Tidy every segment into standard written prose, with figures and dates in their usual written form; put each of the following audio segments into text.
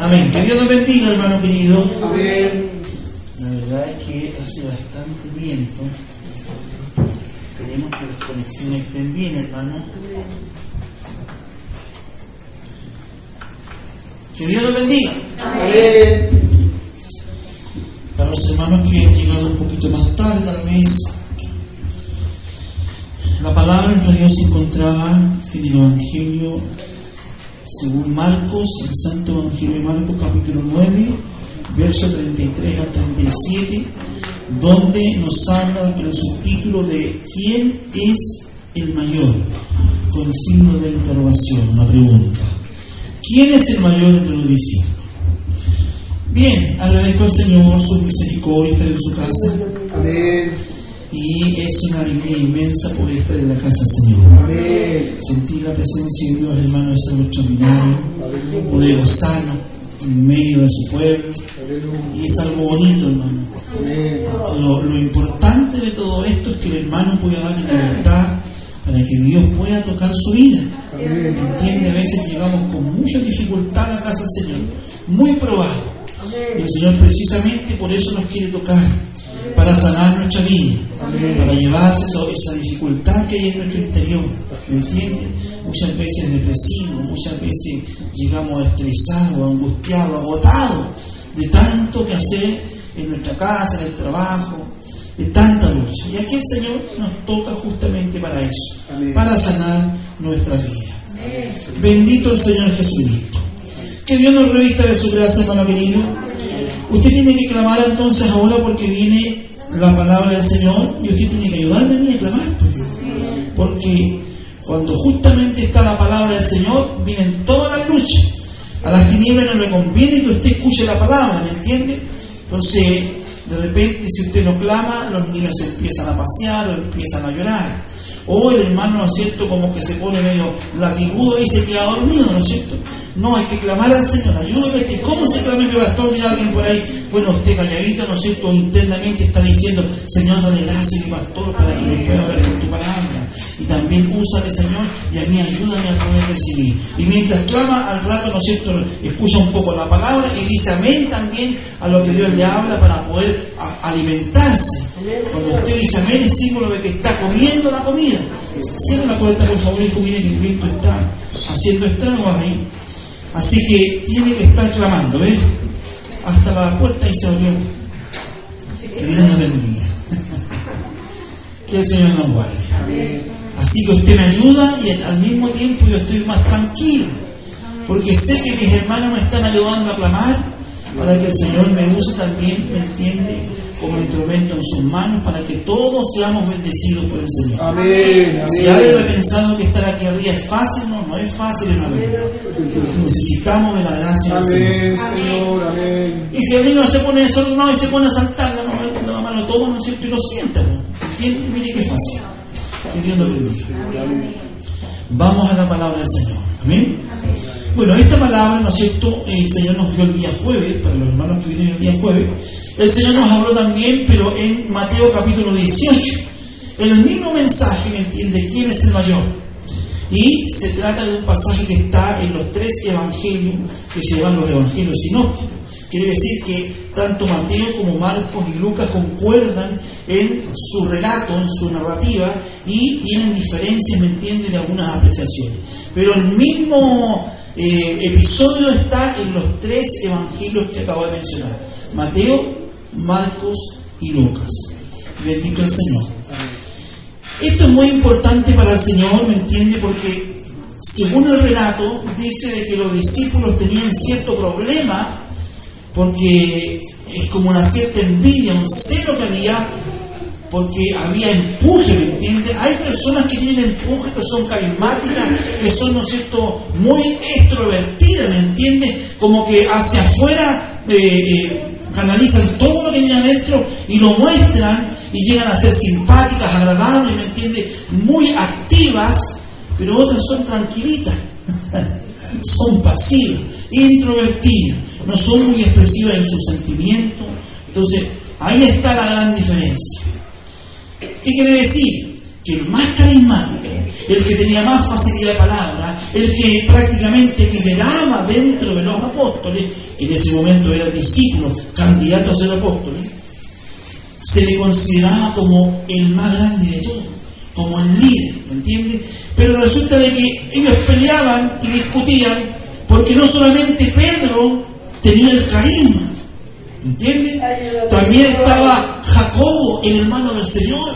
Amén. Que Dios nos bendiga, hermano querido. Amén. La verdad es que hace bastante viento. Queremos que las conexiones estén bien, hermano. Que Dios nos bendiga. Amén. Para los hermanos que han llegado un poquito más tarde, tal vez, la palabra en realidad se encontraba en el Evangelio según Marcos, el Santo Evangelio de Marcos, capítulo 9, versos 33 a 37, donde nos habla el subtítulo de ¿quién es el mayor? Con signo de interrogación, una pregunta. ¿Quién es el mayor entre los discípulos? Bien, agradezco al Señor su misericordia estar en su casa. Amén. Y es una alegría inmensa poder estar en la casa del Señor. Amén. Sentir la presencia de Dios, hermano, es algo extraordinario. Poder gozarnos en medio de su pueblo. Y es algo bonito, hermano. Lo importante de todo esto es que el hermano pueda darle la libertad para que Dios pueda tocar su vida. ¿Entiende? A veces llegamos con mucha dificultad a la casa del Señor, muy probado. Y el Señor precisamente por eso nos quiere tocar, para sanar nuestra vida, para llevarse esa dificultad que hay en nuestro interior. ¿Me entiende? Muchas veces depresivos, muchas veces llegamos estresados, angustiados, agotados de tanto que hacer en nuestra casa, en el trabajo, de tanta lucha. Y aquí el Señor nos toca justamente para eso, para sanar nuestra vida. Bendito el Señor Jesucristo. Que Dios nos revista de su gracia, hermano querido. Usted tiene que clamar entonces ahora porque viene la palabra del Señor y usted tiene que ayudarme a mí a clamar. Porque cuando justamente está la palabra del Señor, vienen todas las luchas. A las tinieblas no le conviene que usted escuche la palabra, ¿me entiende? Entonces, de repente, si usted no clama, los niños se empiezan a pasear o empiezan a llorar. O el hermano, ¿no es cierto?, como que se pone medio latigudo y se queda dormido, ¿no es cierto? No, hay que clamar al Señor, ayúdame. ¿Cómo se clama mi pastor? Dirá alguien por ahí. Bueno, usted calladito, ¿no es cierto?, internamente está diciendo: Señor, dale gracias, mi pastor, para que me pueda hablar con tu palabra. Y también úsale, Señor, y a mí ayúdame a poder recibir. Y mientras clama, al rato, ¿no es cierto?, escucha un poco la palabra y dice amén también a lo que Dios le habla para poder alimentarse. Cuando usted dice amén, es símbolo de que está comiendo la comida. Cierra la puerta, por favor, y viene que el viento está haciendo estragos ahí. Así que tiene que estar clamando, ¿ves? Hasta la puerta y se abrió. Que Dios nos bendiga. Que el Señor nos guarde. Así que usted me ayuda y al mismo tiempo yo estoy más tranquilo. Porque sé que mis hermanos me están ayudando a clamar para que el Señor me use también, ¿me entiende?, como instrumento en sus manos para que todos seamos bendecidos por el Señor. Amén. Si alguien ha pensado que estar aquí arriba es fácil, no es fácil, hermano. Necesitamos de la gracia del Señor. Señor. Amén. Y si el niño se pone desordenado y se pone a saltar, la mamá lo toma, ¿no es cierto?, y lo sienta, ¿no? ¿Entiendes? Mire qué fácil. Que Dios nos bendiga. Vamos a la palabra del Señor. Amén. Bueno, esta palabra, ¿no es cierto?, el Señor nos dio el día jueves, para los hermanos que vienen el día jueves. El Señor nos habló también, pero en Mateo capítulo 18, en el mismo mensaje, ¿me entiende?, ¿quién es el mayor? Y se trata de un pasaje que está en los 3 evangelios, que se llaman los evangelios sinópticos. Quiere decir que tanto Mateo como Marcos y Lucas concuerdan en su relato, en su narrativa, y tienen diferencias, ¿me entiende?, de algunas apreciaciones. Pero el mismo episodio está en los 3 evangelios que acabo de mencionar: Mateo, Marcos y Lucas. Bendito el Señor. Esto es muy importante para el Señor, ¿me entiende? Porque según el relato dice de que los discípulos tenían cierto problema, porque es como una cierta envidia, un celo que había, porque había empuje, ¿me entiende? Hay personas que tienen empuje, que son carismáticas, que son, ¿no es cierto?, muy extrovertidas, ¿me entiende? Como que hacia afuera canalizan todo lo que tienen adentro y lo muestran y llegan a ser simpáticas, agradables, ¿me entiende?, muy activas, pero otras son tranquilitas, son pasivas, introvertidas, no son muy expresivas en sus sentimientos. Entonces, ahí está la gran diferencia. ¿Qué quiere decir? Que el más carismático, el que tenía más facilidad de palabra, el que prácticamente lideraba dentro de los apóstoles, que en ese momento eran discípulos, candidatos a ser apóstoles, se le consideraba como el más grande de todos, como el líder, ¿me entiendes? Pero resulta de que ellos peleaban y discutían, porque no solamente Pedro tenía el carisma, ¿entiendes? También estaba Jacobo, el hermano del Señor,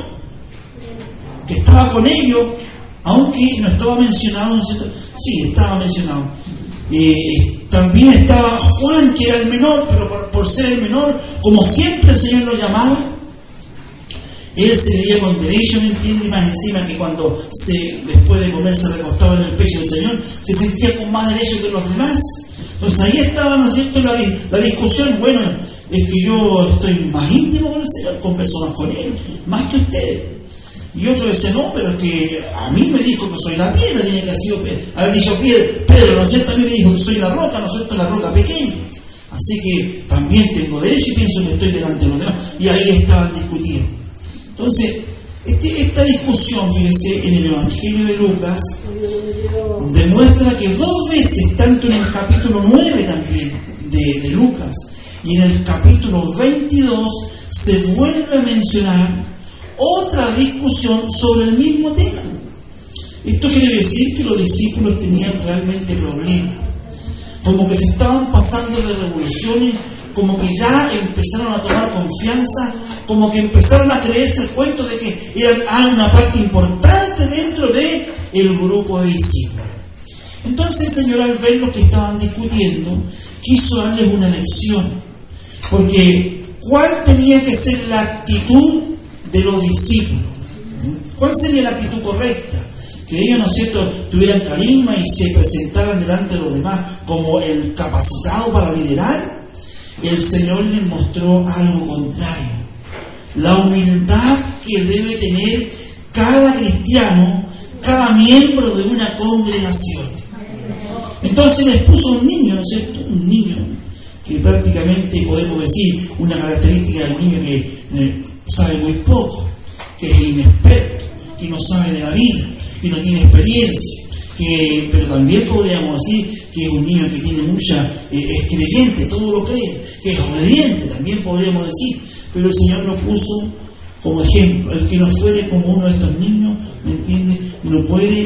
que estaba con ellos, aunque no estaba mencionado, ¿no es cierto? Sí, estaba mencionado. También estaba Juan, que era el menor, pero por ser el menor, como siempre el Señor lo llamaba, él se veía con derecho, ¿me entiende? Y más encima que cuando después de comer se recostaba en el pecho del Señor, se sentía con más derecho que los demás. Entonces ahí estaba, ¿no es cierto?, la discusión. Bueno, es que yo estoy más íntimo con el Señor, converso más con Él, más que ustedes. Y otro dice, no, pero es que a mí me dijo que soy la piedra, tiene que haber dicho Pedro, ¿no es cierto? A mí me dijo que soy la roca, ¿no es cierto?, la roca pequeña. Así que también tengo derecho y pienso que estoy delante de los demás. Y ahí estaban discutiendo. Entonces, esta discusión, fíjense, en el Evangelio de Lucas, demuestra que 2 veces, tanto en el capítulo 9 también de Lucas, y en el capítulo 22, se vuelve a mencionar otra discusión sobre el mismo tema. Esto quiere decir que los discípulos tenían realmente problemas, como que se estaban pasando de revoluciones, como que ya empezaron a tomar confianza, como que empezaron a creerse el cuento de que eran una parte importante dentro del grupo de discípulos. Entonces el Señor, al ver lo que estaban discutiendo, quiso darles una lección, porque ¿cuál tenía que ser la actitud de los discípulos? ¿Cuál sería la actitud correcta? Que ellos, ¿no es cierto?, tuvieran carisma y se presentaran delante de los demás como el capacitado para liderar. El Señor les mostró algo contrario: la humildad que debe tener cada cristiano, cada miembro de una congregación. Entonces les puso un niño, ¿no es cierto?, un niño que prácticamente podemos decir una característica del niño que sabe muy poco, que es inexperto, que no sabe de la vida, que no tiene experiencia, pero también podríamos decir que es un niño que tiene es creyente, todo lo cree, que es obediente, también podríamos decir, pero el Señor lo puso como ejemplo. El que no fuere como uno de estos niños, ¿me entiende?, no puede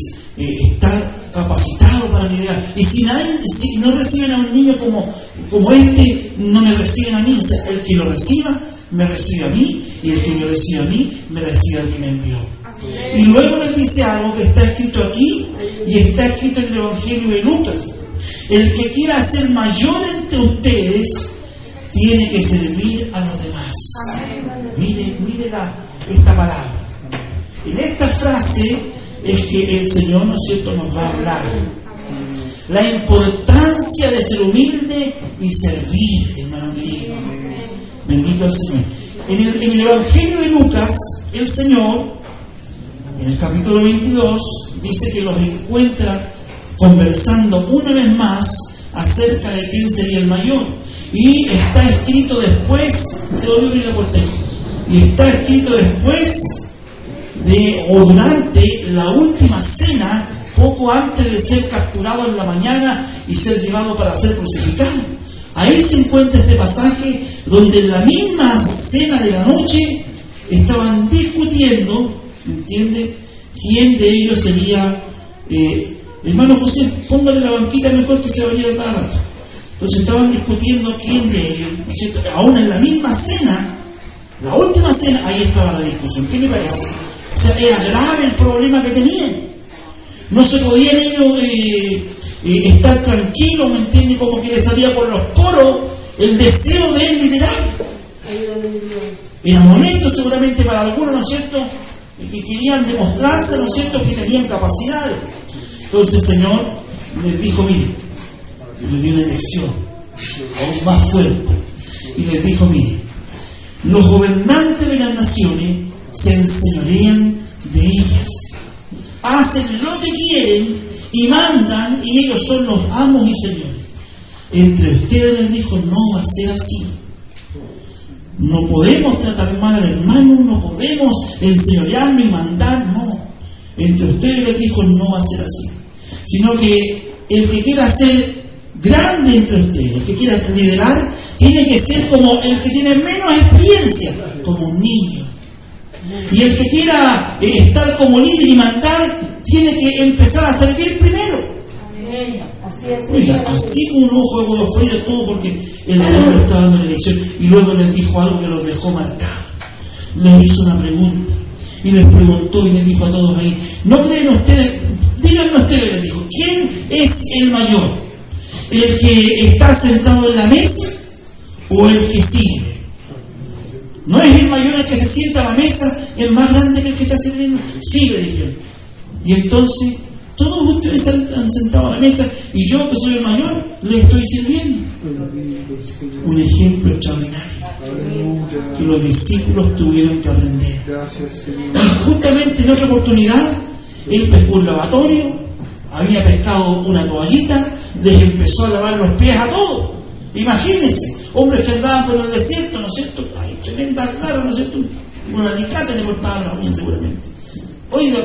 estar capacitado para liderar. Y si no reciben a un niño como este, no me reciben a mí. O sea, el que lo reciba, me recibe a mí, y el que me recibe a mí, me recibe al que me envió. Y luego les dice algo que está escrito aquí y está escrito en el Evangelio de Lucas: el que quiera ser mayor entre ustedes tiene que servir a los demás. Mire esta palabra. En esta frase es que el Señor, ¿no es cierto?, nos va a hablar la importancia de ser humilde y servir, hermano querido. Bendito el Señor. En el Evangelio de Lucas, el Señor, en el capítulo 22, dice que los encuentra conversando una vez más acerca de quién sería el mayor. Y está escrito después, se volvió a abrir la puerta, y está escrito después o durante la última cena, poco antes de ser capturado en la mañana y ser llevado para ser crucificado. Ahí se encuentra este pasaje donde en la misma cena de la noche estaban discutiendo, ¿entiende?, quién de ellos sería. Hermano José, póngale la banquita mejor, que se va a venir a cada rato. Entonces estaban discutiendo quién de ellos, ¿no es cierto?, aún en la misma cena, la última cena, ahí estaba la discusión. ¿Qué le parece? O sea, era grave el problema que tenían. No se podían ellos estar tranquilos, ¿me entiende?, como que les salía por los poros el deseo de liderar. Era molesto seguramente para algunos, ¿no es cierto?, que querían demostrarse, ¿no es cierto?, que tenían capacidades. Entonces el Señor les dijo, mire, les dio una lección aún más fuerte, y les dijo, mire, los gobernantes de las naciones se enseñorean de ellas, hacen lo que quieren y mandan, y ellos son los amos y señores. Entre ustedes, les dijo, no va a ser así. No podemos tratar mal al hermano, no podemos enseñorearnos y mandar, no. entre ustedes, les dijo, no va a ser así, sino que el que quiera ser grande entre ustedes, el que quiera liderar, tiene que ser como el que tiene menos experiencia, como un niño. Y el que quiera estar como líder y mandar, tiene que empezar a servir primero. Oiga, así con un ojo de huevo frío todo, porque el Señor le estaba dando la lección. Y luego les dijo algo que los dejó marcados. Les hizo una pregunta y les preguntó y les dijo a todos ahí, ¿no creen ustedes? Díganme ustedes, les dijo, ¿quién es el mayor? ¿El que está sentado en la mesa o el que sirve? ¿No es el mayor el que se sienta a la mesa, el más grande que el que está sirviendo? Sí, le dijeron. Y entonces todos ustedes se han sentado a la mesa y yo, que soy el mayor, le estoy sirviendo. Un ejemplo extraordinario que los discípulos tuvieron que aprender. Y justamente en otra oportunidad, él pescó un lavatorio, había pescado una toallita, les empezó a lavar los pies a todos. Imagínense, hombres que andaban por el desierto, ¿no es cierto? Hay tremendas garras, ¿no es cierto? Con un alicate le cortaban las uñas seguramente. Oiga,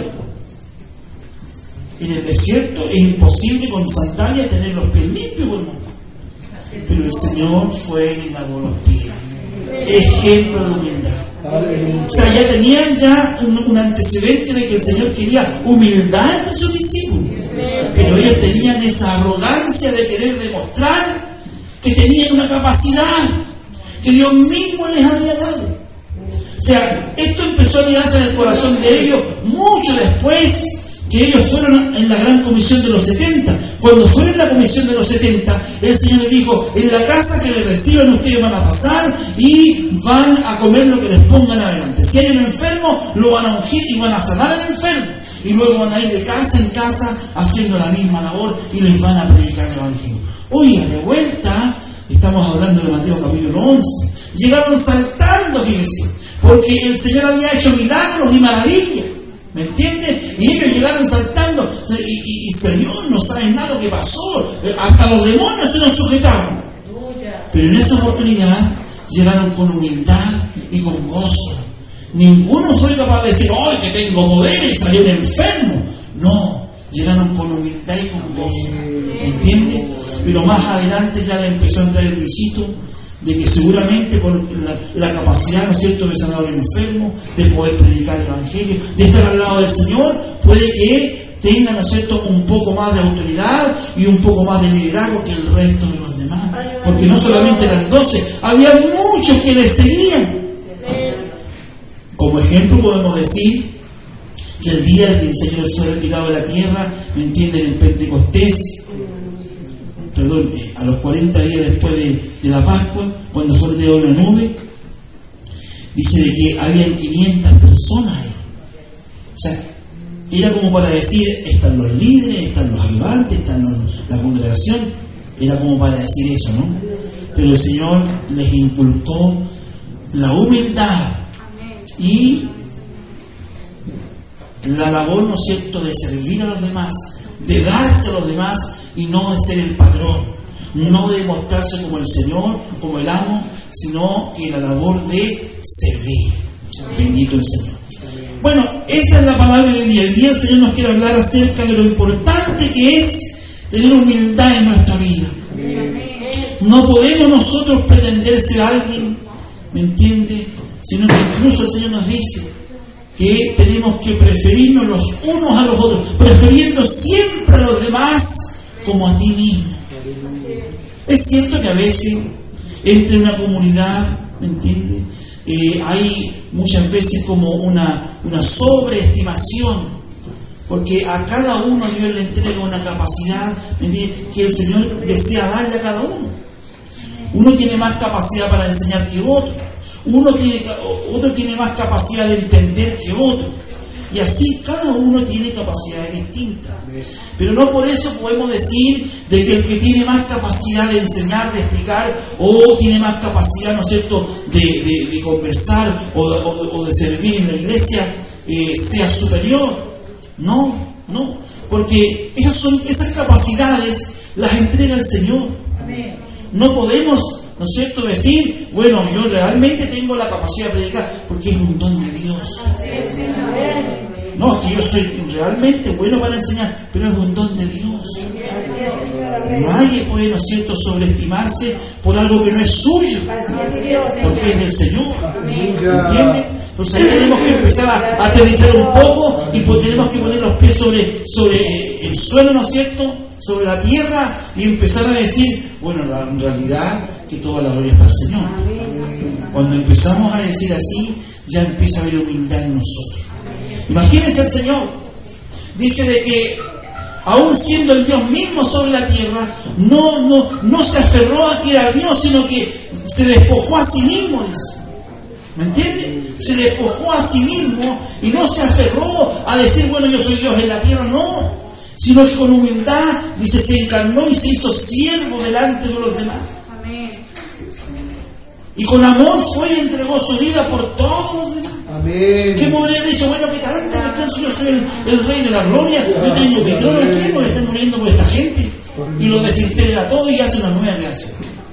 en el desierto es imposible con sandalias tener los pies limpios, hermano. Pero el Señor fue y lavó los pies. Ejemplo de humildad. O sea, ya tenían un antecedente de que el Señor quería humildad entre sus discípulos. Pero ellos tenían esa arrogancia de querer demostrar que tenían una capacidad que Dios mismo les había dado. O sea, esto empezó a lidarse en el corazón de ellos mucho después que ellos fueron en la gran comisión de los 70. Cuando fueron en la comisión de los 70, el Señor les dijo, en la casa que les reciban ustedes van a pasar y van a comer lo que les pongan adelante. Si hay un enfermo, lo van a ungir y van a sanar al enfermo. Y luego van a ir de casa en casa haciendo la misma labor y les van a predicar el Evangelio. Oiga, de vuelta, estamos hablando de Mateo capítulo 11. Llegaron saltando, fíjense, porque el Señor había hecho milagros y maravillas. ¿Me entienden? Y ellos llegaron saltando. Y Señor, no saben nada lo que pasó. Hasta los demonios se nos sujetaban. Pero en esa oportunidad llegaron con humildad y con gozo. Ninguno fue capaz de decir, ¡ay, que tengo poder! Y salió un enfermo. No, llegaron con humildad y con gozo. ¿Entienden? Pero más adelante ya le empezó a entrar el visito de que seguramente por la capacidad, ¿no es cierto?, de sanar al enfermo, de poder predicar el Evangelio, de estar al lado del Señor, puede que tenga, ¿no es cierto?, un poco más de autoridad y un poco más de liderazgo que el resto de los demás. Porque no solamente eran 12, había muchos que les seguían. Como ejemplo podemos decir que el día en que el Señor fue retirado de la tierra, ¿me entienden?, en Pentecostés, a los 40 días después de la Pascua, cuando fue retirado de una nube, dice de que habían 500 personas ahí. O sea, era como para decir, están los líderes, están los ayudantes, están la congregación, era como para decir eso, ¿no? Pero el Señor les inculcó la humildad y la labor, ¿no es cierto?, de servir a los demás, de darse a los demás y no de ser el padrón, no de mostrarse como el Señor, como el amo, sino que la labor de servir. Bendito el Señor. Bueno, esta es la palabra de hoy día. Hoy día el Señor nos quiere hablar acerca de lo importante que es tener humildad en nuestra vida. No podemos nosotros pretender ser alguien, ¿me entiende?, sino que incluso el Señor nos dice que tenemos que preferirnos los unos a los otros, prefiriendo siempre a los demás como a ti mismo. Es cierto que a veces entre una comunidad, ¿me entiendes?, hay muchas veces como una sobreestimación, porque a cada uno Dios le entrega una capacidad, ¿me entiendes?, que el Señor desea darle a cada uno. Uno tiene más capacidad para enseñar que otro, otro tiene más capacidad de entender que otro, y así cada uno tiene capacidades distintas. Pero no por eso podemos decir de que el que tiene más capacidad de enseñar, de explicar, o tiene más capacidad, ¿no es cierto?, de conversar o de servir en la iglesia, sea superior. No, porque esas capacidades las entrega el Señor. No podemos, ¿no es cierto?, decir, bueno, yo realmente tengo la capacidad de predicar, porque es un don de Dios. No, que yo soy realmente bueno para enseñar, pero es un don de Dios. Nadie puede, ¿no es cierto?, sobreestimarse por algo que no es suyo, porque es del Señor. ¿Entiendes? Entonces ahí tenemos que empezar a aterrizar un poco y pues tenemos que poner los pies sobre el suelo, ¿no es cierto?, sobre la tierra y empezar a decir, bueno, en realidad que toda la gloria es para el Señor. Cuando empezamos a decir así, ya empieza a haber humildad en nosotros. Imagínense al Señor, dice de que aún siendo el Dios mismo sobre la tierra, no se aferró a que era Dios, sino que se despojó a sí mismo, dice. ¿Me entiende? Se despojó a sí mismo y no se aferró a decir, bueno, yo soy Dios en la tierra, no. Sino que con humildad, dice, se encarnó y se hizo siervo delante de los demás. Amén. Y con amor fue y entregó su vida por todos los demás. Amén. ¿Qué podría decir? Bueno, que tanto, entonces yo soy el rey de la gloria, yo tengo que trono, ¿quién me está muriendo por esta gente? Y lo desintegra todo y hace una nueva creación.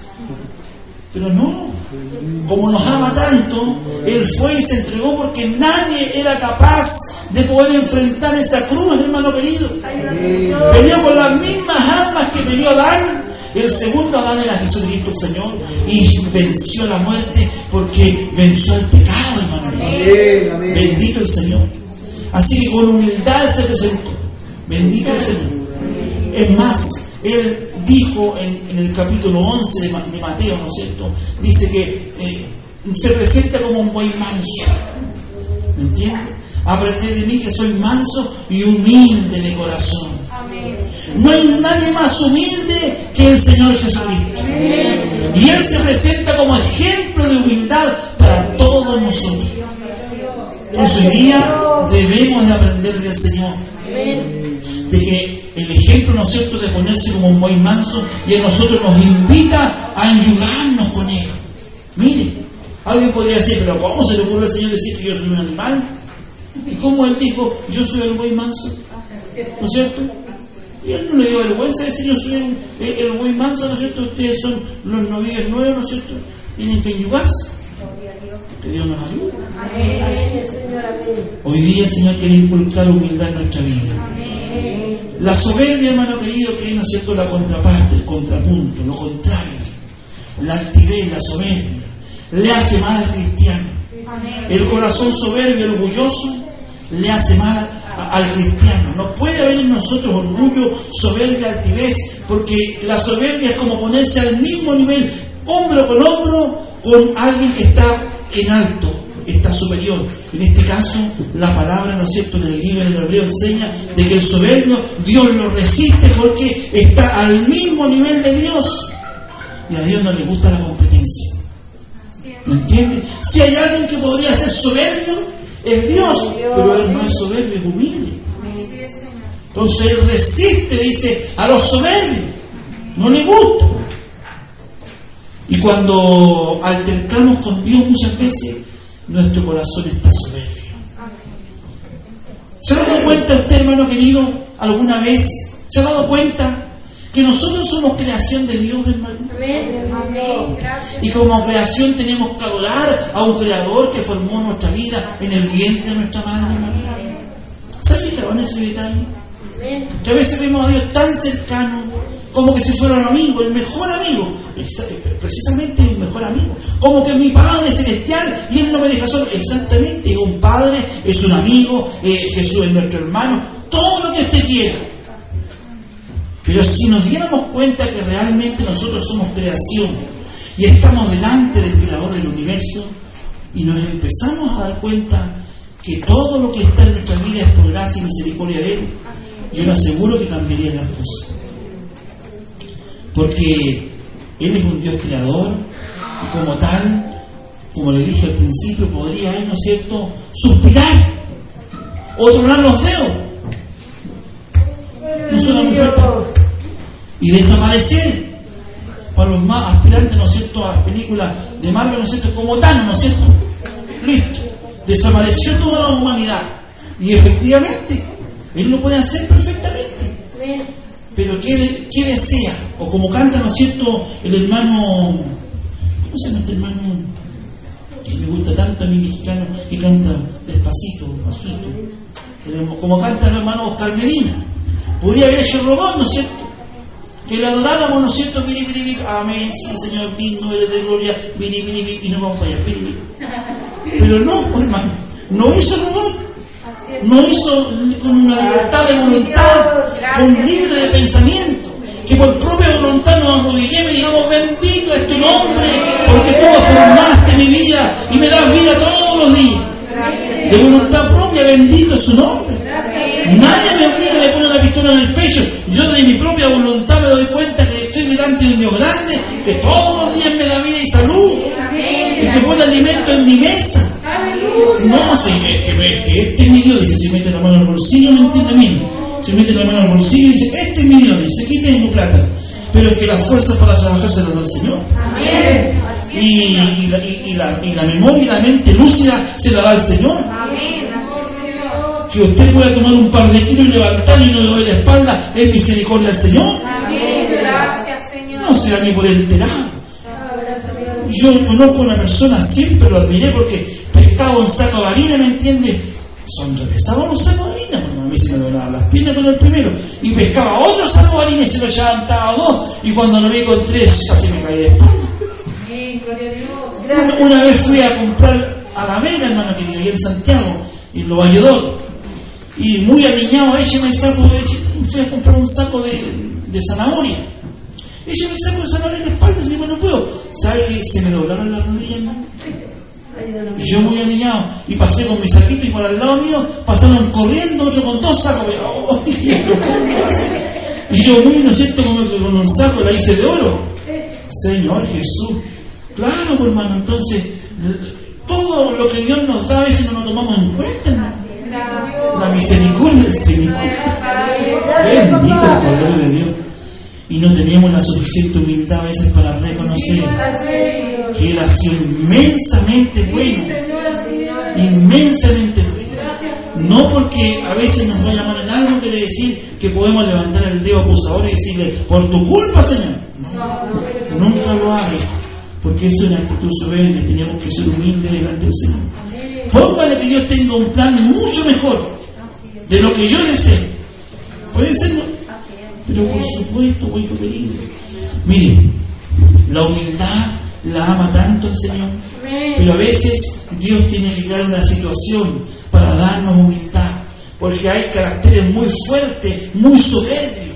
Pero no, como nos ama tanto, Él fue y se entregó porque nadie era capaz de poder enfrentar esa cruz, hermano querido. Peleó con las mismas armas que peleó Adán. El segundo Adán era Jesucristo el Señor y venció la muerte porque venció el pecado, hermano querido. Amén. Bendito el Señor. Así que con humildad Él se presentó. Bendito el Señor. Es más, Él dijo en el capítulo 11 de Mateo, ¿no es cierto? Dice que se presenta como un buey manso. ¿Me entiendes? Aprended de mí que soy manso y humilde de corazón. Amén. No hay nadie más humilde que el Señor Jesucristo. Amén. Y Él se presenta como ejemplo de humildad para todos nosotros. Entonces hoy día debemos de aprender del Señor. De que el ejemplo, ¿no es cierto?, de ponerse como un buey manso y a nosotros nos invita a enyugarnos con Él. Mire, alguien podría decir, pero ¿cómo se le ocurre al Señor decir que yo soy un animal? ¿Y cómo Él dijo, yo soy el buey manso? ¿No es cierto? Y Él no le dio vergüenza decir, yo soy el buey manso, ¿no es cierto? Ustedes son los novillos nuevos, ¿no es cierto? Tienen que enyugarse. Que Dios nos ayude. Hoy día el Señor quiere inculcar humildad en nuestra vida. La soberbia, hermano querido, que es, ¿no es cierto?, la contraparte, el contrapunto, lo contrario. La altivez, la soberbia, le hace mal al cristiano. El corazón soberbio, orgulloso, le hace mal al cristiano. No puede haber en nosotros orgullo, soberbia, altivez, porque la soberbia es como ponerse al mismo nivel, hombro con hombro, con alguien que está en alto, está superior. En este caso, la palabra, ¿no es cierto?, en el libro del Hebreo enseña de que el soberbio Dios lo resiste porque está al mismo nivel de Dios. Y a Dios no le gusta la competencia. ¿Me entiendes? Si hay alguien que podría ser soberbio, es Dios, pero Él no es soberbio, es humilde. Entonces Él resiste, dice, a los soberbios. No le gusta. Y cuando altercamos con Dios muchas veces, nuestro corazón está soberbio. ¿Se ha dado cuenta usted, hermano querido, alguna vez? ¿Se ha dado cuenta que nosotros somos creación de Dios, hermano? Amén. Y como creación tenemos que adorar a un creador que formó nuestra vida en el vientre de nuestra madre, hermano. ¿Se ha fijado en ese detalle? Que a veces vemos a Dios tan cercano, como que si fuera un amigo, el mejor amigo. Precisamente un mejor amigo, como que mi Padre celestial y Él no me deja solo. Exactamente, es un Padre, es un amigo, Jesús es nuestro hermano, todo lo que usted quiera. Pero si nos diéramos cuenta que realmente nosotros somos creación y estamos delante del Creador del universo y nos empezamos a dar cuenta que todo lo que está en nuestra vida es por gracia y misericordia de Él, yo le aseguro que cambiarían las cosas. Porque Él es un Dios creador y como tal, como le dije al principio, podría Él, ¿no es cierto?, suspirar o tronar los dedos. No suena muy fuerte. Y desaparecer para los más aspirantes, ¿no es cierto?, a las películas de Marvel, ¿no es cierto?, como Thanos, ¿no es cierto? Listo. Desapareció toda la humanidad. Y efectivamente, Él lo puede hacer perfectamente. Pero ¿qué desea? O como canta, ¿no es cierto?, el hermano, ¿cómo se llama este hermano? Que me gusta tanto a mí, mexicano, y canta despacito, bajito. como canta el hermano Oscar Medina. Podría haber hecho el robot, ¿no es cierto? Que le adoráramos, ¿no es cierto? Amén, sí, Señor, digno eres de gloria, y nos vamos para allá, Pero no, hermano, no hizo el robot, no hizo con una libertad de voluntad, con libre de pensamiento, que por propia voluntad nos arrodillemos y digamos, bendito es tu nombre, porque tú formaste mi vida y me das vida todos los días. De voluntad propia, bendito es su nombre. Nadie me obliga, me pone la pistola en el pecho. Yo de mi propia voluntad me doy cuenta que estoy delante de un Dios grande, que todos los días me da vida y salud, y que pone alimento en mi mesa. No, si que este es mi Dios, dice, se mete la mano al bolsillo, ¿me entiende? Mí se mete la mano al bolsillo y dice, este es mi Dios, dice, aquí tengo plata, pero es que las fuerzas para trabajar se las da el Señor. Y la memoria y la mente lúcida se la da el Señor. Que usted pueda tomar un par de kilos y levantar y no le duele la espalda, es misericordia del Señor. No se va ni por enterado. Yo conozco a una persona, siempre lo admiré porque pescaba un saco de harina, ¿me entiende? Son repesados los sacos de harina, porque a mí se me doblaban las piernas con el primero, y pescaba otro saco de harina y se lo echaba dos, y cuando lo vi con tres casi me caí de espalda. Una vez fui a comprar a La Vega, hermano, que vive ahí en Santiago, y lo ayudó, y muy aliñado, écheme el saco, fui a comprar un saco de zanahoria, écheme el saco de zanahoria en la espalda, si no puedo. ¿Sabe que se me doblaron las rodillas, hermano? Y yo muy aliñado, y pasé con mi saquito, y por al lado mío pasaron corriendo, otro con dos sacos, y yo muy, ¿no es cierto?, como que con un saco la hice de oro. Señor Jesús. Claro, pues, hermano, entonces todo lo que Dios nos da a veces no lo tomamos en cuenta, hermano. La misericordia del Señor. Bendito el Cordero de Dios. Y no tenemos la suficiente humildad a veces para reconocer que Él ha sido inmensamente bueno. Inmensamente bueno. No porque a veces nos va a llamar en algo quiere decir que podemos levantar el dedo acusador y decirle, por tu culpa, Señor. No, nunca lo haga. Porque eso es una actitud soberbia, tenemos que ser humildes delante del Señor. Póngale que Dios tenga un plan mucho mejor de lo que yo deseo. Puede serlo, pero por supuesto, hijo querido. Miren, la humildad la ama tanto el Señor, pero a veces Dios tiene que crear una situación para darnos humildad, porque hay caracteres muy fuertes, muy soberbios,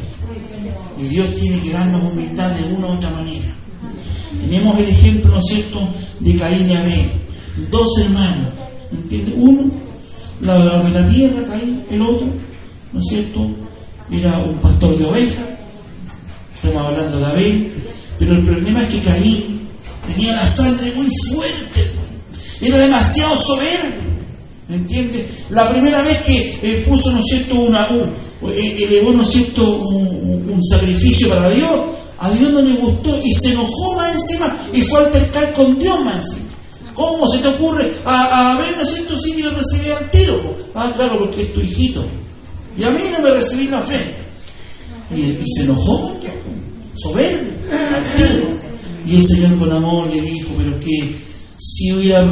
y Dios tiene que darnos humildad de una u otra manera. Tenemos el ejemplo, ¿no es cierto?, de Caín y Abel, dos hermanos, ¿entiende? Uno labraba la tierra, Caín, el otro, ¿no es cierto?, era un pastor de ovejas. Estamos hablando de Abel, pero el problema es que Caín tenía la sangre muy fuerte, era demasiado soberbio, ¿me entiende? La primera vez que puso, ¿no es cierto?, elevó, ¿no es cierto?, un sacrificio para Dios, a Dios no le gustó y se enojó más encima y fue a altercar con Dios más encima. ¿Cómo se te ocurre? A Abel, ¿no es cierto?, sí que lo recibí al tiro. Claro, porque es tu hijito. Y a mí no me recibí la fe. Y se enojó con Dios, soberbio, al tiro. Y el Señor con amor le dijo, pero que si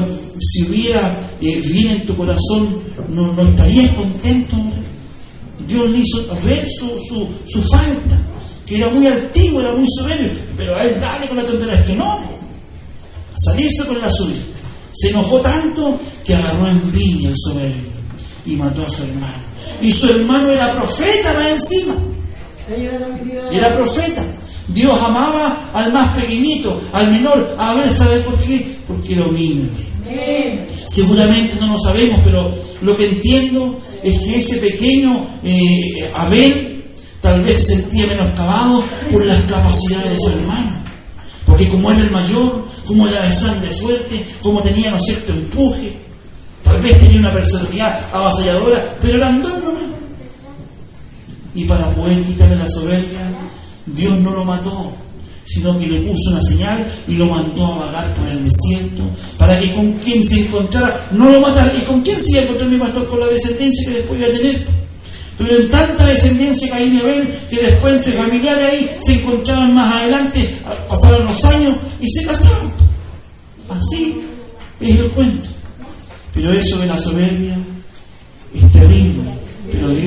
hubiera bien en tu corazón, no estarías contento. Dios le hizo ver su falta, que era muy altivo, era muy soberbio, pero a él dale con la tontería, es que no, a salirse con la suya. Se enojó tanto que agarró envidia el soberbio y mató a su hermano. Y su hermano era profeta más encima. Era profeta. Dios amaba al más pequeñito, al menor. A ver, ¿sabe por qué? Porque era humilde. Seguramente no lo sabemos, pero lo que entiendo es que ese pequeño Abel tal vez se sentía menoscabado por las capacidades de su hermano. Porque como era el mayor, como era de sangre fuerte, como tenía, ¿no es cierto?, empuje, tal vez tenía una personalidad avasalladora, pero eran dos nomás. Y para poder quitarle la soberbia, Dios no lo mató, sino que le puso una señal y lo mandó a vagar por el desierto, para que con quien se encontrara no lo matara. ¿Y con quién se iba a encontrar mi pastor? Con la descendencia que después iba a tener. Pero en tanta descendencia Caín y Abel, que después entre familiares ahí se encontraban más adelante, pasaron los años y se casaron. Así es el cuento. Pero eso de la soberbia es terrible.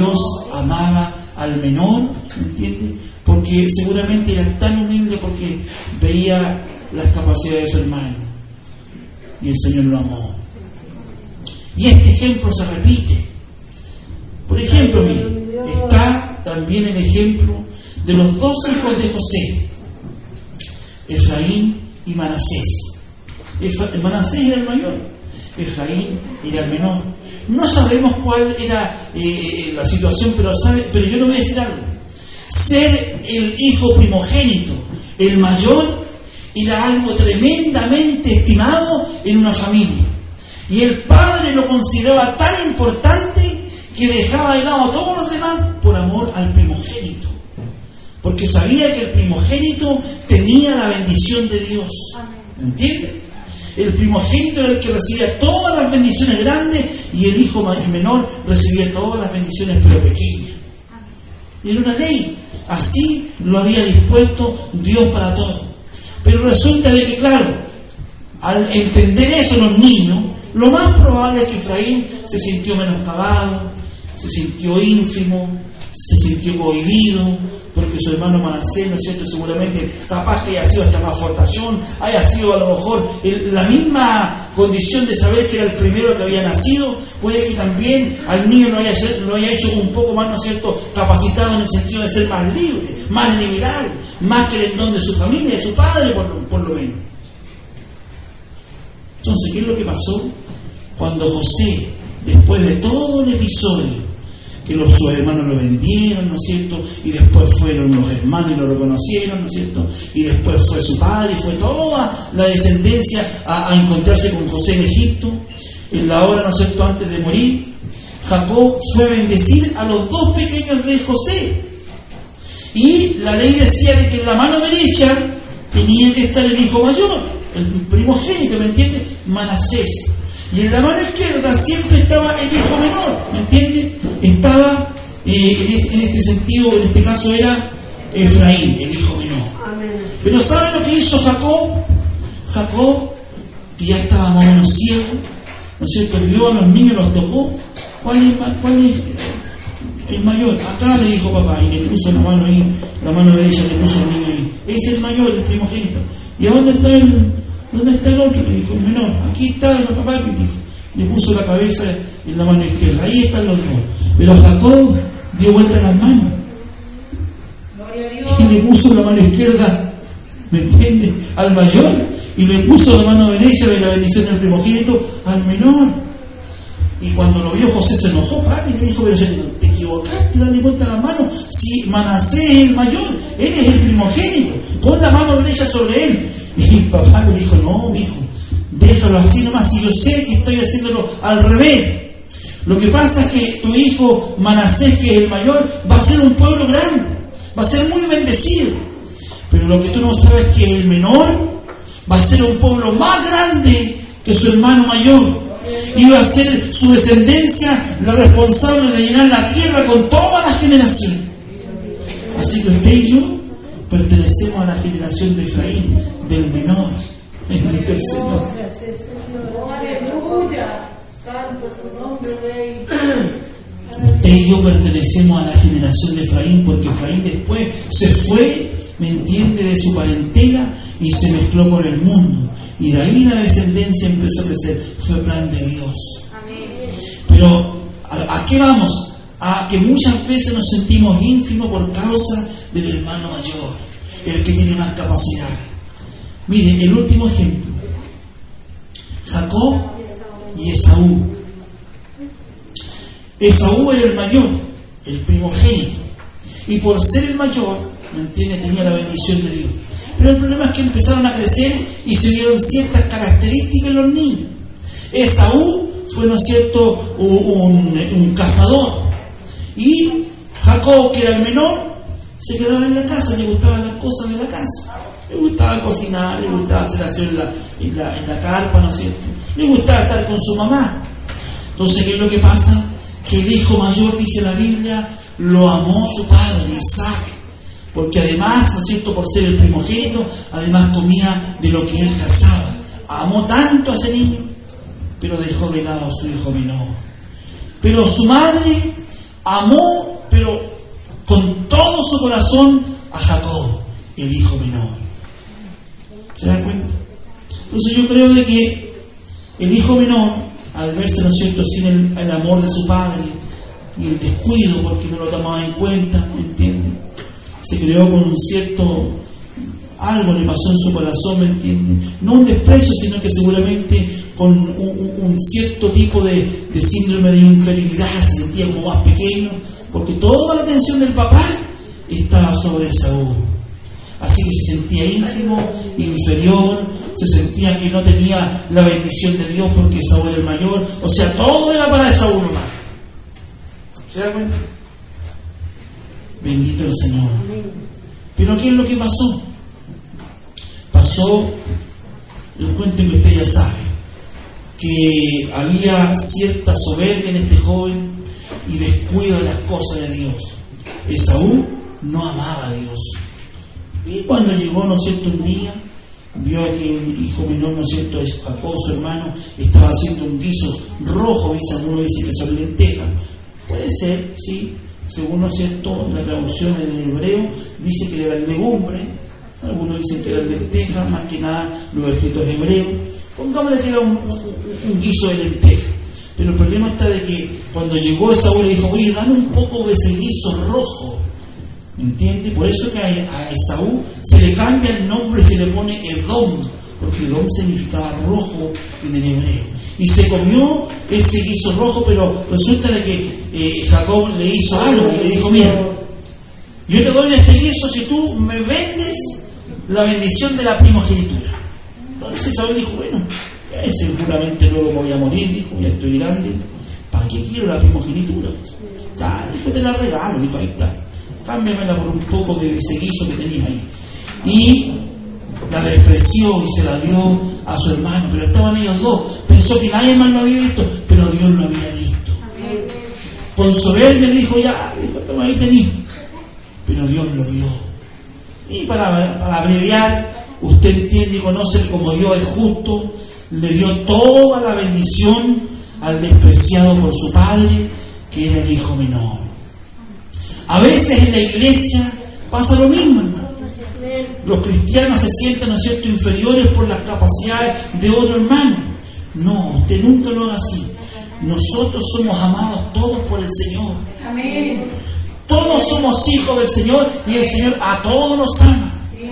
Dios amaba al menor, ¿me entiendes? Porque seguramente era tan humilde porque veía las capacidades de su hermano. Y el Señor lo amó. Y este ejemplo se repite. Por ejemplo, miren, está también el ejemplo de los dos hijos de José, Efraín y Manasés. Manasés era el mayor, Efraín era el menor. No sabemos cuál era la situación, pero yo le voy a decir algo. Ser el hijo primogénito, el mayor, era algo tremendamente estimado en una familia. Y el padre lo consideraba tan importante que dejaba de lado a todos los demás por amor al primogénito. Porque sabía que el primogénito tenía la bendición de Dios. ¿Me entiendes? El primogénito era el que recibía todas las bendiciones grandes y el hijo menor recibía todas las bendiciones pero pequeñas. Y era una ley. Así lo había dispuesto Dios para todos. Pero resulta de que, claro, al entender eso los niños, lo más probable es que Efraín se sintió menoscabado, se sintió ínfimo, se sintió cohibido, porque su hermano Manasés, ¿no es cierto?, seguramente capaz que haya sido hasta más fortación, haya sido a lo mejor la misma condición de saber que era el primero que había nacido, puede que también al niño lo haya hecho un poco más, ¿no es cierto?, capacitado en el sentido de ser más libre, más liberal, más que el don de su familia, de su padre, por lo menos. Entonces, ¿qué es lo que pasó? Cuando José, después de todo el episodio, que sus hermanos lo vendieron, ¿no es cierto? Y después fueron los hermanos y lo reconocieron, ¿no es cierto? Y después fue su padre y fue toda la descendencia a encontrarse con José en Egipto. En la hora, ¿no es cierto?, antes de morir, Jacob fue a bendecir a los dos pequeños de José. Y la ley decía de que en la mano derecha tenía que estar el hijo mayor, el primogénito, ¿me entiendes? Manasés. Y en la mano izquierda siempre estaba el hijo menor, ¿me entiendes? Estaba, en este sentido, en este caso era Efraín, el hijo menor. Amén. Pero ¿saben lo que hizo Jacob? Jacob, que ya estaba más o menos ciego, ¿no es cierto?, vio a los niños, los tocó. ¿Cuál es el mayor? Acá le dijo papá, y le puso la mano ahí, la mano derecha le puso el niño ahí. Es el mayor, el primogénito. ¿Y a dónde está el otro? Le dijo, el menor. Aquí está el papá, le puso la cabeza en la mano izquierda. Ahí están los dos. Pero Jacob dio vuelta las manos y le puso la mano izquierda, ¿me entiendes?, al mayor, y le puso la mano derecha de la bendición del primogénito al menor. Y cuando lo vio José se enojó, papi, y le dijo, pero te equivocaste, dale vuelta las manos. Si Manasés es el mayor, él es el primogénito, pon la mano derecha sobre él. Y el papá le dijo, no, mijo, déjalo así nomás, si yo sé que estoy haciéndolo al revés. Lo que pasa es que tu hijo Manasés, que es el mayor, va a ser un pueblo grande, va a ser muy bendecido. Pero lo que tú no sabes es que el menor va a ser un pueblo más grande que su hermano mayor. Y va a ser su descendencia la responsable de llenar la tierra con todas las generaciones. Así que usted y yo pertenecemos a la generación de Efraín, del menor, bendito el Señor. Aleluya, santo su nombre, Rey. Usted y yo pertenecemos a la generación de Efraín, porque Efraín después se fue, ¿me entiende?, de su parentela y se mezcló con el mundo. Y de ahí la descendencia empezó a crecer. Fue plan de Dios. Amén. Pero, ¿a qué vamos? A que muchas veces nos sentimos ínfimos por causa del hermano mayor, el que tiene más capacidad. Miren, el último ejemplo. Jacob y Esaú. Esaú era el mayor, el primogénito. Y por ser el mayor, ¿me entiende?, tenía la bendición de Dios. Pero el problema es que empezaron a crecer y se vieron ciertas características en los niños. Esaú fue, ¿no es cierto?, un cazador. Y Jacob, que era el menor, se quedaba en la casa, le gustaban las cosas de la casa. Le gustaba cocinar, le gustaba hacer aseo en la carpa, ¿no es cierto? Le gustaba estar con su mamá. Entonces, ¿qué es lo que pasa? Que el hijo mayor, dice la Biblia, lo amó su padre, Isaac. Porque además, ¿no es cierto?, por ser el primogénito, además comía de lo que él cazaba. Amó tanto a ese niño, pero dejó de lado a su hijo menor. Pero su madre amó, pero con todo su corazón, a Jacob, el hijo menor. ¿Se dan cuenta? Entonces yo creo de que el hijo menor, al verse, ¿no es cierto?, sin el amor de su padre y el descuido porque no lo tomaba en cuenta, ¿me entiende? Se creó con un cierto, algo le pasó en su corazón, ¿me entiende? No un desprecio, sino que seguramente con un cierto tipo de síndrome de inferioridad, se sentía como más pequeño, porque toda la atención del papá estaba sobre Esaú. Así que se sentía ínfimo, inferior, se sentía que no tenía la bendición de Dios porque Esaú era el mayor. O sea, todo era para Esaú nomás. ¿Se da cuenta? Bendito el Señor. Pero ¿qué es lo que pasó? Pasó el cuento que usted ya sabe, que había cierta soberbia en este joven y descuido de las cosas de Dios. Esaú no amaba a Dios. Y cuando llegó, ¿no es cierto?, un día, vio que el hijo menor, ¿no es cierto?, es Jacob, su hermano, estaba haciendo un guiso rojo, dice, alguno dice que son lentejas. Puede ser, sí, según, ¿no es cierto?, la traducción en el hebreo, dice que eran legumbre, algunos dicen que eran lentejas, más que nada los escritos hebreos. Pongámosle que era un guiso de lentejas. Pero el problema está de que cuando llegó Esaú le dijo, oye, dame un poco de ese guiso rojo. ¿Me entiende? Por eso que a Esaú se le cambia el nombre y se le pone Edom, porque Edom significaba rojo en el hebreo. Y se comió ese guiso rojo, pero resulta de que Jacob le hizo algo y le dijo, mira, yo te doy de este guiso si tú me vendes la bendición de la primogenitura. Entonces Esaú dijo, bueno, seguramente luego me voy a morir, dijo, ya estoy grande, ¿para qué quiero la primogenitura? Ya, dijo, te la regalo, dijo, ahí está, cámbiamela por un poco de ese guiso que tenías ahí. Y la despreció y se la dio a su hermano, pero estaban ellos dos, pensó que nadie más lo había visto, pero Dios lo había visto. Con soberbia le dijo, ya, dijo, toma, ahí tení, pero Dios lo vio. Y para abreviar, usted entiende y conoce como Dios es justo, le dio toda la bendición al despreciado por su padre, que era el hijo menor. A veces en la iglesia pasa lo mismo, hermano. Los cristianos se sienten, ¿no es cierto?, inferiores por las capacidades de otro hermano. No, usted nunca lo haga así. Nosotros somos amados todos por el Señor. Amén. Todos somos hijos del Señor y el Señor a todos los ama.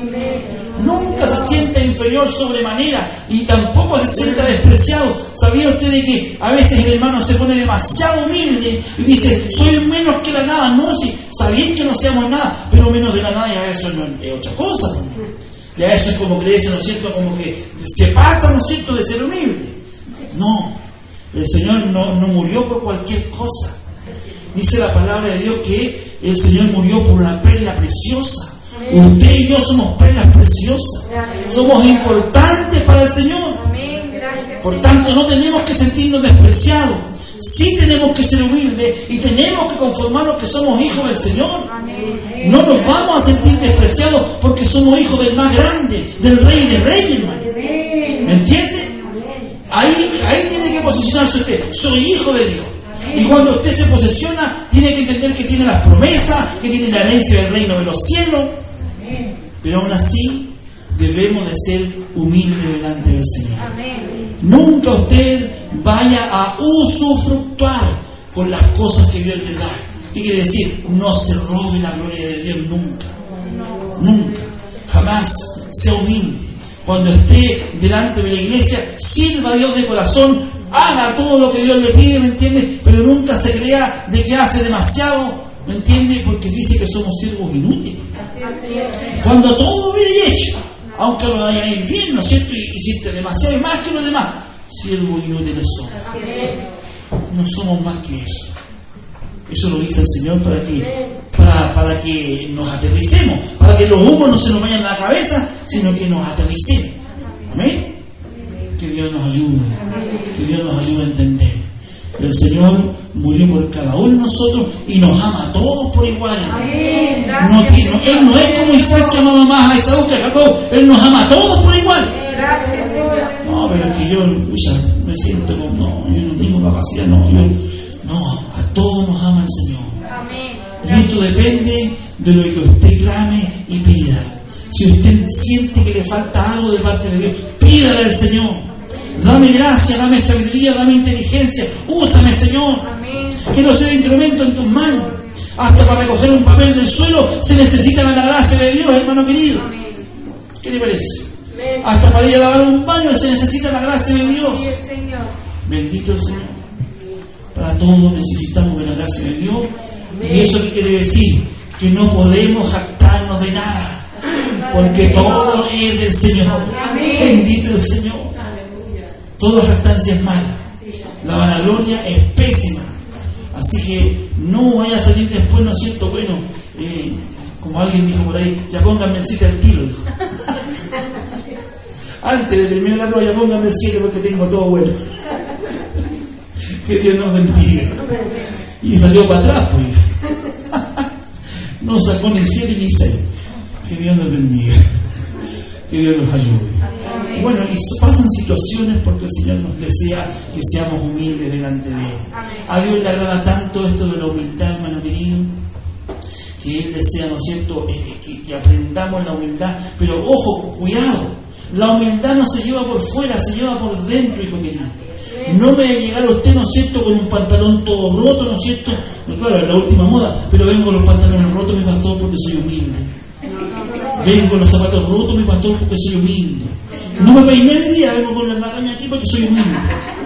Nunca se siente inferior sobremanera y tampoco se sienta despreciado. ¿Sabía usted de que a veces el hermano se pone demasiado humilde y dice, soy menos que la nada? No, sí, sabían que no seamos nada, pero menos de la nada ya eso no es otra cosa. Ya eso es como creerse, ¿no es cierto?, como que se pasa, ¿no es cierto?, de ser humilde. No, el Señor no murió por cualquier cosa. Dice la palabra de Dios que el Señor murió por una perla preciosa. Usted y yo somos perlas preciosas. Somos importantes para el Señor. Por tanto, no tenemos que sentirnos despreciados. Sí tenemos que ser humildes y tenemos que conformarnos que somos hijos del Señor. No nos vamos a sentir despreciados porque somos hijos del más grande, del Rey de Reyes, hermano. ¿Me entiende? Ahí tiene que posicionarse usted. Soy hijo de Dios. Y cuando usted se posesiona, tiene que entender que tiene las promesas, que tiene la herencia del reino de los cielos. Pero aún así, debemos de ser humildes delante del Señor. Nunca usted vaya a usufructuar con las cosas que Dios le da. ¿Qué quiere decir? No se robe la gloria de Dios nunca. Nunca. Jamás. Sea humilde. Cuando esté delante de la iglesia, sirva a Dios de corazón, haga todo lo que Dios le pide, ¿me entiende? Pero nunca se crea de que hace demasiado, ¿me entiende? Porque dice que somos siervos inútiles. Cuando todo hubiera hecho, aunque lo hayan bien, ¿no es cierto?, y hiciste demasiado y más que los demás, siervos inútiles somos. No somos más que eso. Eso lo dice el Señor para que nos aterricemos, para que los humos no se nos vayan a la cabeza, sino que nos aterricemos. Amén. Que Dios nos ayude, que Dios nos ayude a entender. El Señor murió por cada uno de nosotros y nos ama a todos por igual. Él no es como Isaac, que amaba más a Esaú que a Jacob. Él nos ama a todos por igual. No, pero es que yo me siento como, no, yo no tengo capacidad, no, a todos nos ama el Señor. de lo que usted clame y pida. Si usted siente que le falta algo de parte de Dios, pídale al Señor. Dame gracia, dame sabiduría, dame inteligencia. Úsame, Señor. Quiero ser instrumento en tus manos. Hasta para recoger un papel del suelo se necesita la gracia de Dios, hermano querido. ¿Qué le parece? Hasta para ir a lavar un baño se necesita la gracia de Dios. Bendito el Señor. Para todos necesitamos de la gracia de Dios. Y eso quiere decir que no podemos jactarnos de nada, porque todo es del Señor. Bendito el Señor. Toda jactancia es mala. La vanagloria es pésima. Así que no vaya a salir después, ¿no es cierto? Bueno, como alguien dijo por ahí, ya pónganme el 7 al tiro. Antes de terminar la prueba, ya pónganme el 7 porque tengo todo bueno. Que Dios nos bendiga. Y salió para atrás, pues. No sacó ni 7 ni 6. Que Dios nos bendiga. Que Dios nos ayude. Bueno, y pasan situaciones porque el Señor nos desea que seamos humildes delante de Él. A Dios le agrada tanto esto de la humildad, hermano querido, que Él desea, ¿no es cierto?, que aprendamos la humildad. Pero ojo, cuidado, la humildad no se lleva por fuera, se lleva por dentro, hijo querido. No me va a llegar a usted, ¿no es cierto?, con un pantalón todo roto, ¿no es cierto? Claro, es la última moda, pero vengo con los pantalones rotos, mi pastor, porque soy humilde. Vengo con los zapatos rotos, mi pastor, porque soy humilde. No me peiné el día, vengo con la caña aquí porque soy humilde.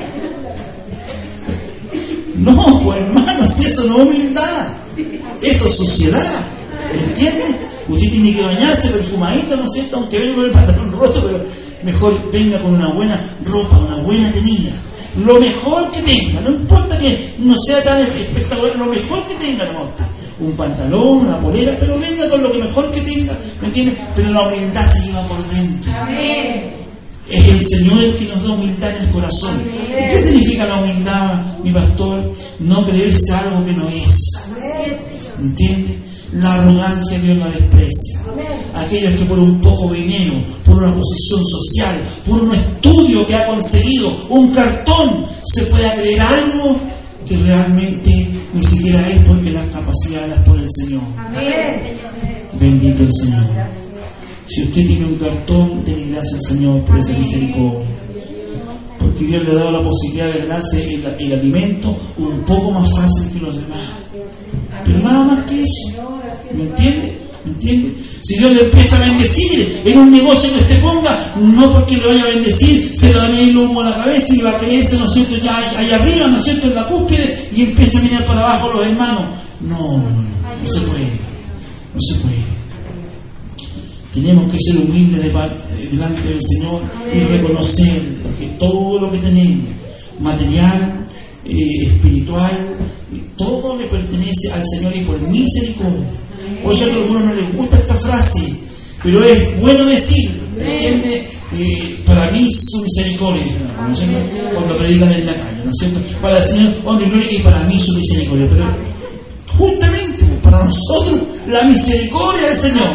No, pues hermanos, eso no es humildad. Eso es suciedad. ¿Me entiendes? Usted tiene que bañarse perfumadito, ¿no es cierto? Aunque venga con el pantalón roto, pero mejor venga con una buena ropa, una buena tenida. Lo mejor que tenga, no importa que no sea tan espectacular, lo mejor que tenga, no, un pantalón, una polera, pero venga con lo que mejor que tenga, ¿me entiendes? Pero la humildad se lleva por dentro. Amén. Es el Señor el que nos da humildad en el corazón. Amén. ¿Y qué significa la humildad, mi pastor? No creerse algo que no es. ¿Me entiendes? La arrogancia Dios la desprecia. Aquellos que por un poco de dinero, por una posición social, por un estudio que ha conseguido, un cartón, se pueda creer algo que realmente ni siquiera es porque las capacidades las pone el Señor. Amén. Bendito el Señor. Si usted tiene un cartón, denle gracias al Señor por esa misericordia. Porque Dios le ha dado la posibilidad de ganarse el alimento un poco más fácil que los demás. Pero nada más que eso. ¿Me entiende? ¿Me entiende? Si Dios le empieza a bendecir en un negocio que usted ponga, no porque le vaya a bendecir, se le va a venir el humo a la cabeza y va a creerse, ¿no es cierto?, ya allá arriba, ¿no es cierto?, en la cúspide, y empieza a mirar para abajo los hermanos. No se puede. No se puede. Tenemos que ser humildes delante del Señor y reconocer que todo lo que tenemos, material, espiritual, todo le pertenece al Señor y por misericordia. O sea que a algunos no les gusta esta frase, pero es bueno decir, ¿entiende? Para mí su misericordia, ¿no es cierto? Cuando predican en la calle, ¿no es cierto? Para el Señor, honra y gloria, y para mí su misericordia. Pero justamente para nosotros la misericordia del Señor.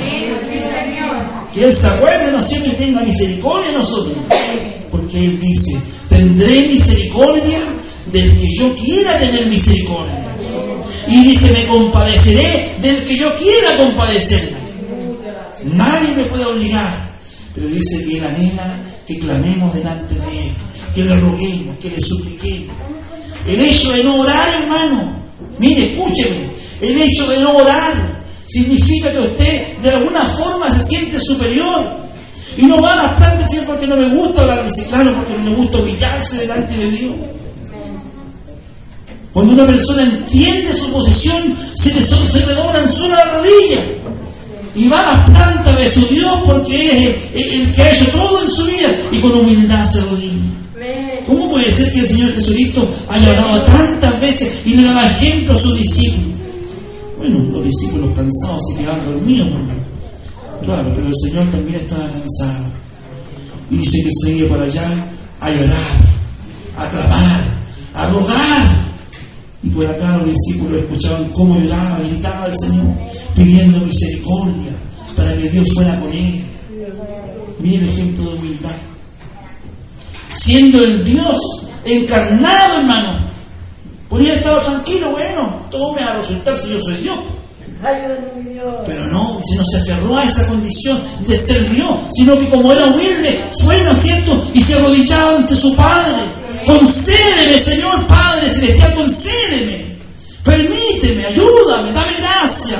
Que Él se acuerde, ¿no es cierto?, y tenga misericordia de nosotros. Porque Él dice, tendré misericordia del que yo quiera tener misericordia. Y dice, me compadeceré del que yo quiera compadecerme. Nadie me puede obligar. Pero dice que Él anhela que clamemos delante de Él, que le roguemos, que le supliquemos. El hecho de no orar, hermano, mire, escúcheme, el hecho de no orar significa que usted de alguna forma se siente superior. Y no va a las plantas porque no me gusta hablar, dice, claro, porque no me gusta humillarse delante de Dios. Cuando una persona entiende su posición, se le doblan solo la rodilla y va a las plantas de su Dios porque es el que ha hecho todo en su vida y con humildad se rodilla. ¿Cómo puede ser que el Señor Jesucristo haya orado tantas veces y le daba ejemplo a sus discípulos? Bueno, los discípulos cansados se quedaban dormidos, ¿no? Claro, pero el Señor también estaba cansado y dice que se iba para allá a llorar, a clamar, a rogar. Y por acá los discípulos escuchaban cómo lloraba, gritaba el Señor, pidiendo misericordia para que Dios fuera con él. Miren el ejemplo de humildad. Siendo el Dios encarnado, hermano, podría estar tranquilo, bueno, todo me va a resultar si yo soy Dios. Pero no, si no se aferró a esa condición de ser Dios, sino que como era humilde, fue, ¿no es cierto?, y se arrodillaba ante su Padre. Concédeme, Señor Padre Celestial, concédeme, permíteme, ayúdame, dame gracia.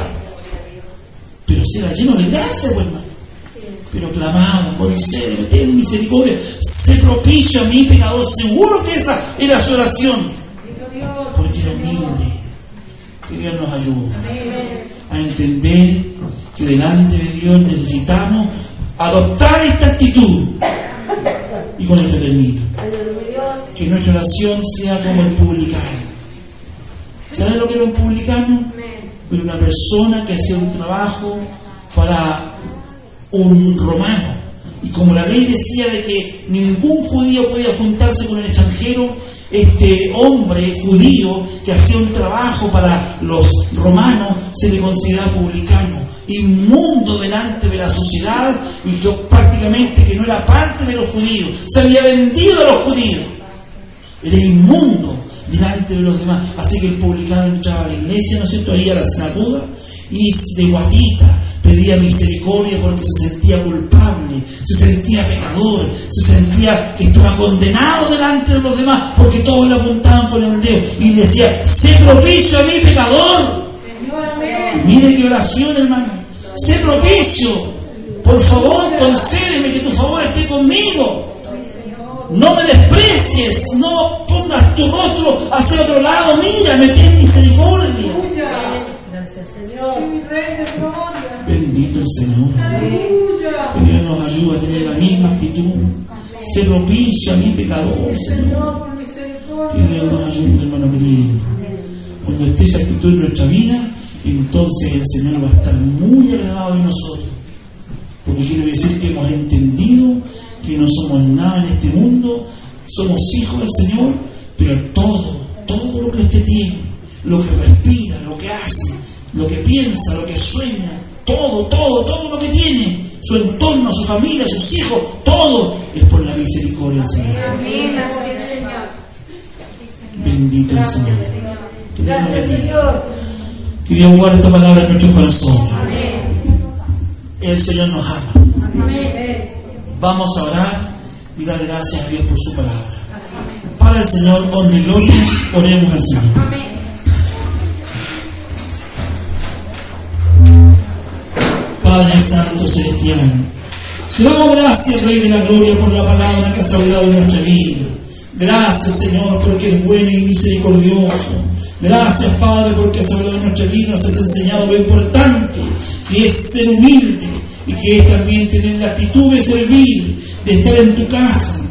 Pero si era lleno de gracia, pues, hermano. Pero clamaba, concédeme, ten misericordia, sé propicio a mí, pecador. Seguro que esa era su oración, porque era humilde. Que Dios nos ayude a entender que delante de Dios necesitamos adoptar esta actitud. Y con esto termino. Que nuestra oración sea como el publicano. ¿Saben lo que era un publicano? Era una persona que hacía un trabajo para un romano. Y como la ley decía de que ningún judío podía juntarse con el extranjero, este hombre judío que hacía un trabajo para los romanos se le consideraba publicano, inmundo delante de la sociedad, y yo prácticamente que no era parte de los judíos, se había vendido a los judíos, era inmundo delante de los demás. Así que el publicano entraba a la iglesia, ¿no es cierto?, ahí a la sinagoga, y de guatita pedía misericordia porque se sentía culpable, se sentía pecador, se sentía que estaba condenado delante de los demás porque todos le apuntaban por el dedo y le decía: sé propicio a mí, pecador. Mire qué oración, hermano. Sé propicio, por favor, concédeme, que tu favor esté conmigo. No me desprecies, no pongas tu rostro hacia otro lado, mírame, ten misericordia. Gracias, Señor. Bendito el Señor. Que Dios nos ayude a tener la misma actitud. Sé propicio a mi pecador, Señor. Que Dios nos ayude, hermano querido. Cuando esté esa actitud en nuestra vida, entonces el Señor va a estar muy agradado de nosotros. Porque quiere decir que hemos entendido que no somos nada en este mundo, somos hijos del Señor, pero todo lo que usted tiene, lo que respira, lo que hace, lo que piensa, lo que sueña, todo lo que tiene, su entorno, su familia, sus hijos, todo es por la misericordia del Señor. Bendito el Señor. Que Dios nos bendiga. Que Dios guarde esta palabra en nuestro corazón. El Señor nos ama. Vamos a orar y dar gracias a Dios por su palabra. Para el Señor, honra y gloria, oremos al Señor. Padre Santo Celestial, te damos gracias, Rey de la Gloria, por la palabra que has hablado en nuestra vida. Gracias, Señor, porque eres bueno y misericordioso. Gracias, Padre, porque has hablado en nuestra vida, nos has enseñado lo importante que es ser humilde y que es también tener la actitud de servir, de estar en tu casa,